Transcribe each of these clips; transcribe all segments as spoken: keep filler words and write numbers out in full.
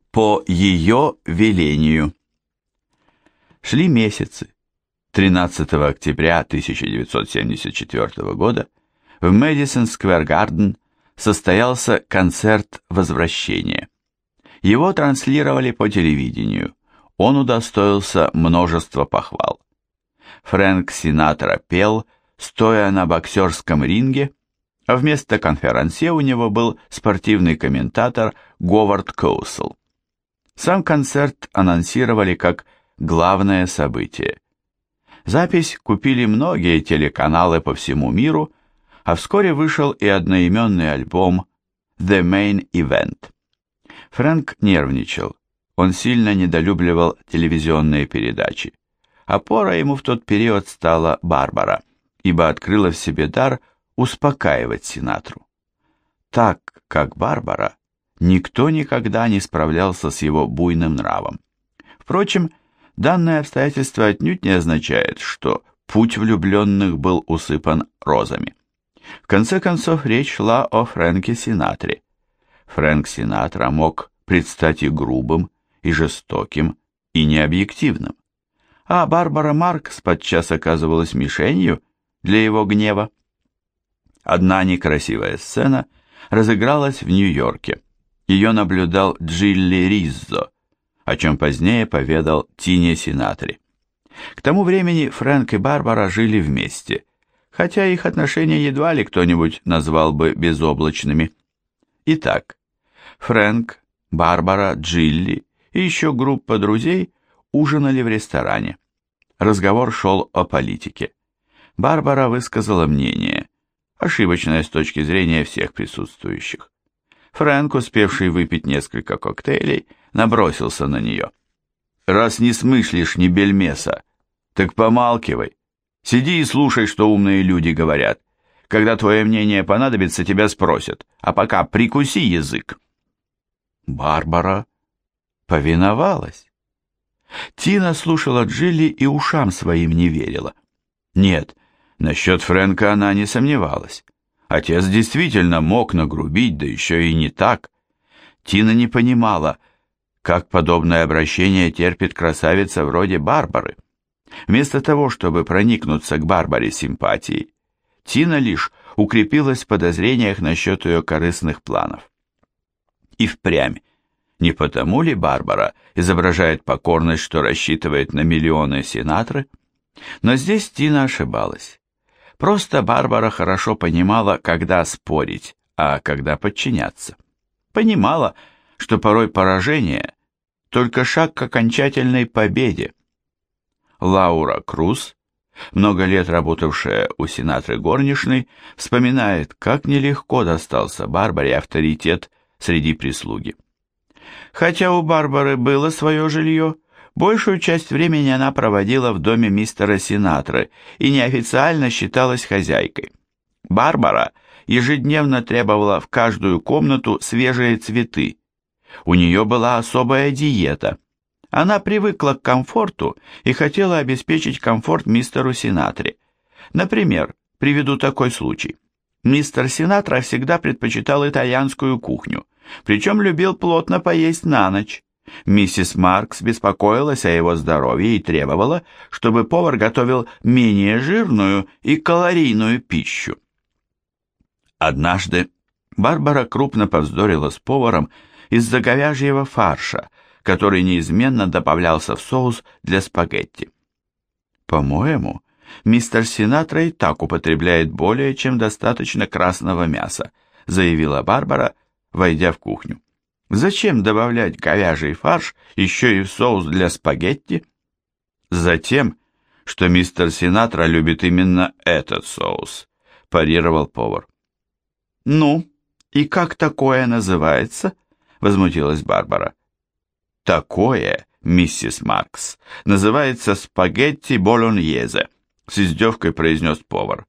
По ее велению. Шли месяцы. тринадцатого октября тысяча девятьсот семьдесят четвёртого года в Мэдисон Сквер Гарден состоялся концерт возвращения. Его транслировали по телевидению. Он удостоился множества похвал. Фрэнк Синатра пел, стоя на боксерском ринге, а вместо конферансье у него был спортивный комментатор Говард Коусел. Сам концерт анонсировали как главное событие. Запись купили многие телеканалы по всему миру, а вскоре вышел и одноименный альбом «The Main Event». Фрэнк нервничал, он сильно недолюбливал телевизионные передачи. Опора ему в тот период стала Барбара, ибо открыла в себе дар успокаивать Синатру. Так, как Барбара, никто никогда не справлялся с его буйным нравом. Впрочем, данное обстоятельство отнюдь не означает, что путь влюбленных был усыпан розами. В конце концов, речь шла о Фрэнке Синатре. Фрэнк Синатра мог предстать и грубым, и жестоким, и необъективным. А Барбара Маркс подчас оказывалась мишенью для его гнева. Одна некрасивая сцена разыгралась в Нью-Йорке. Ее наблюдал Джилли Риззо, о чем позднее поведал Тине Синатре. К тому времени Фрэнк и Барбара жили вместе, хотя их отношения едва ли кто-нибудь назвал бы безоблачными. Итак, Фрэнк, Барбара, Джилли и еще группа друзей ужинали в ресторане. Разговор шел о политике. Барбара высказала мнение, ошибочное с точки зрения всех присутствующих. Фрэнк, успевший выпить несколько коктейлей, набросился на нее. «Раз не смыслишь ни бельмеса, так помалкивай. Сиди и слушай, что умные люди говорят. Когда твое мнение понадобится, тебя спросят, а пока прикуси язык». Барбара повиновалась. Тина слушала Джилли и ушам своим не верила. Нет, насчет Фрэнка она не сомневалась. Отец действительно мог нагрубить, да еще и не так. Тина не понимала, как подобное обращение терпит красавица вроде Барбары. Вместо того, чтобы проникнуться к Барбаре симпатией, Тина лишь укрепилась в подозрениях насчет ее корыстных планов. И впрямь, не потому ли Барбара изображает покорность, что рассчитывает на миллионы Синатры? Но здесь Тина ошибалась. Просто Барбара хорошо понимала, когда спорить, а когда подчиняться. Понимала, что порой поражение – только шаг к окончательной победе. Лаура Круз, много лет работавшая у Синатры горничной, вспоминает, как нелегко достался Барбаре авторитет среди прислуги. Хотя у Барбары было свое жилье, большую часть времени она проводила в доме мистера Синатры и неофициально считалась хозяйкой. Барбара ежедневно требовала в каждую комнату свежие цветы. У нее была особая диета. Она привыкла к комфорту и хотела обеспечить комфорт мистеру Синатре. Например, приведу такой случай. Мистер Синатра всегда предпочитал итальянскую кухню, причем любил плотно поесть на ночь. Миссис Маркс беспокоилась о его здоровье и требовала, чтобы повар готовил менее жирную и калорийную пищу. Однажды Барбара крупно повздорила с поваром из-за говяжьего фарша, который неизменно добавлялся в соус для спагетти. «По-моему, мистер Синатра и так употребляет более чем достаточно красного мяса», заявила Барбара, войдя в кухню. «Зачем добавлять говяжий фарш еще и в соус для спагетти?» «Затем, что мистер Синатра любит именно этот соус», парировал повар. «Ну, и как такое называется?» возмутилась Барбара. «Такое, миссис Маркс, называется спагетти болоньезе», с издевкой произнес повар.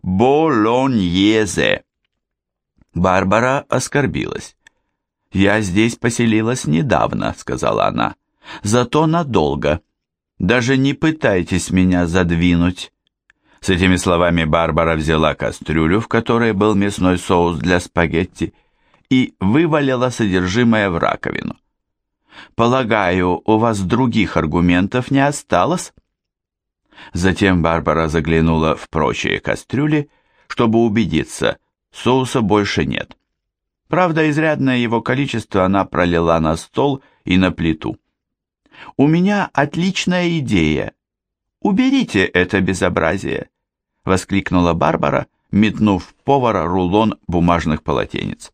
«Болоньезе». Барбара оскорбилась. «Я здесь поселилась недавно», — сказала она. «Зато надолго. Даже не пытайтесь меня задвинуть». С этими словами Барбара взяла кастрюлю, в которой был мясной соус для спагетти, и вывалила содержимое в раковину. Полагаю, у вас других аргументов не осталось?» Затем Барбара заглянула в прочие кастрюли, чтобы убедиться, соуса больше нет. Правда, изрядное его количество она пролила на стол и на плиту. «У меня отличная идея. Уберите это безобразие!» — воскликнула Барбара, метнув в повара рулон бумажных полотенец.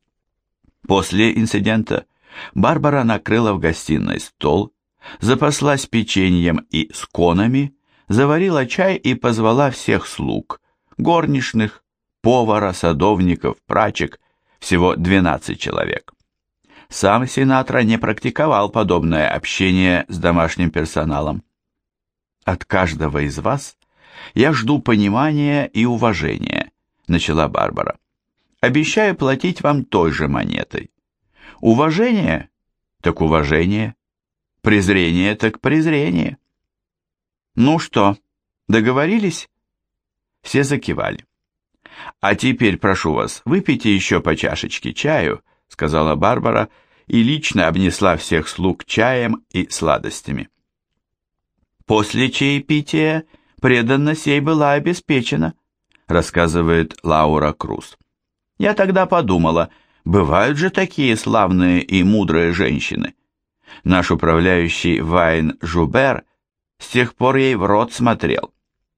После инцидента Барбара накрыла в гостиной стол, запаслась печеньем и сконами, заварила чай и позвала всех слуг, горничных, повара, садовников, прачек, всего двенадцать человек. Сам Синатра не практиковал подобное общение с домашним персоналом. «От каждого из вас я жду понимания и уважения», — начала Барбара. «Обещаю платить вам той же монетой. Уважение? Так уважение. Презрение? Так презрение». «Ну что, договорились?» Все закивали. «А теперь, прошу вас, выпейте еще по чашечке чаю», — сказала Барбара и лично обнесла всех слуг чаем и сладостями. «После чаепития преданность сей была обеспечена», — рассказывает Лаура Круз. «Я тогда подумала, бывают же такие славные и мудрые женщины. Наш управляющий Вайн Жубер с тех пор ей в рот смотрел».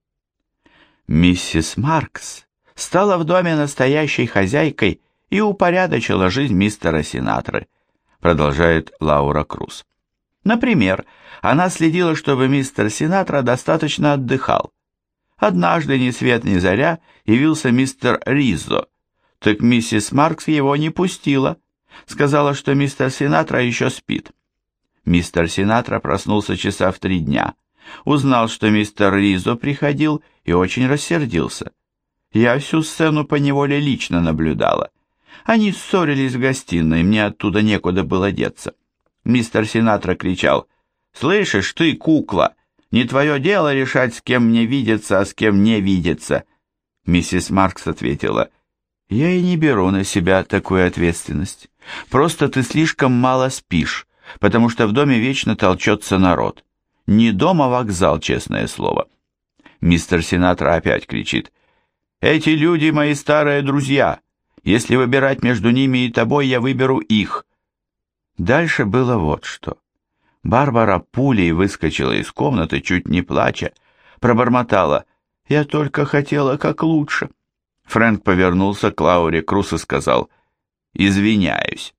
Миссис Маркс стала в доме настоящей хозяйкой и упорядочила жизнь мистера Синатры, продолжает Лаура Круз. Например, она следила, чтобы мистер Синатра достаточно отдыхал. Однажды ни свет ни заря явился мистер Риззо, так миссис Маркс его не пустила, сказала, что мистер Синатра еще спит. Мистер Синатра проснулся часа в три дня, узнал, что мистер Риззо приходил и очень рассердился. Я всю сцену поневоле лично наблюдала. Они ссорились в гостиной, мне оттуда некуда было деться. Мистер Синатра кричал: «Слышишь ты, кукла, не твое дело решать, с кем мне видеться, а с кем не видеться». Миссис Маркс ответила: «Я и не беру на себя такую ответственность. Просто ты слишком мало спишь, потому что в доме вечно толчется народ. Не дом, а вокзал, честное слово». Мистер Синатра опять кричит: «Эти люди мои старые друзья. Если выбирать между ними и тобой, я выберу их». Дальше было вот что. Барбара пулей выскочила из комнаты, чуть не плача, пробормотала: «Я только хотела как лучше». Фрэнк повернулся к Лауре Круз и сказал: «Извиняюсь».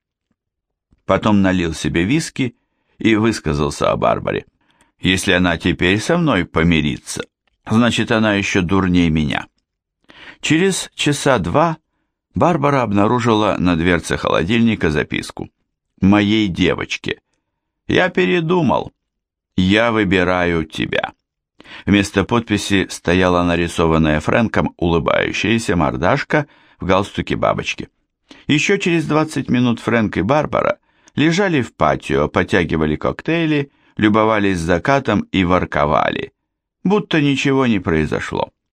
Потом налил себе виски и высказался о Барбаре. «Если она теперь со мной помирится, значит, она еще дурнее меня». Через часа два Барбара обнаружила на дверце холодильника записку: «Моей девочке. Я передумал. Я выбираю тебя». Вместо подписи стояла нарисованная Фрэнком улыбающаяся мордашка в галстуке бабочки. Еще через двадцать минут Фрэнк и Барбара лежали в патио, потягивали коктейли, любовались закатом и ворковали, будто ничего не произошло.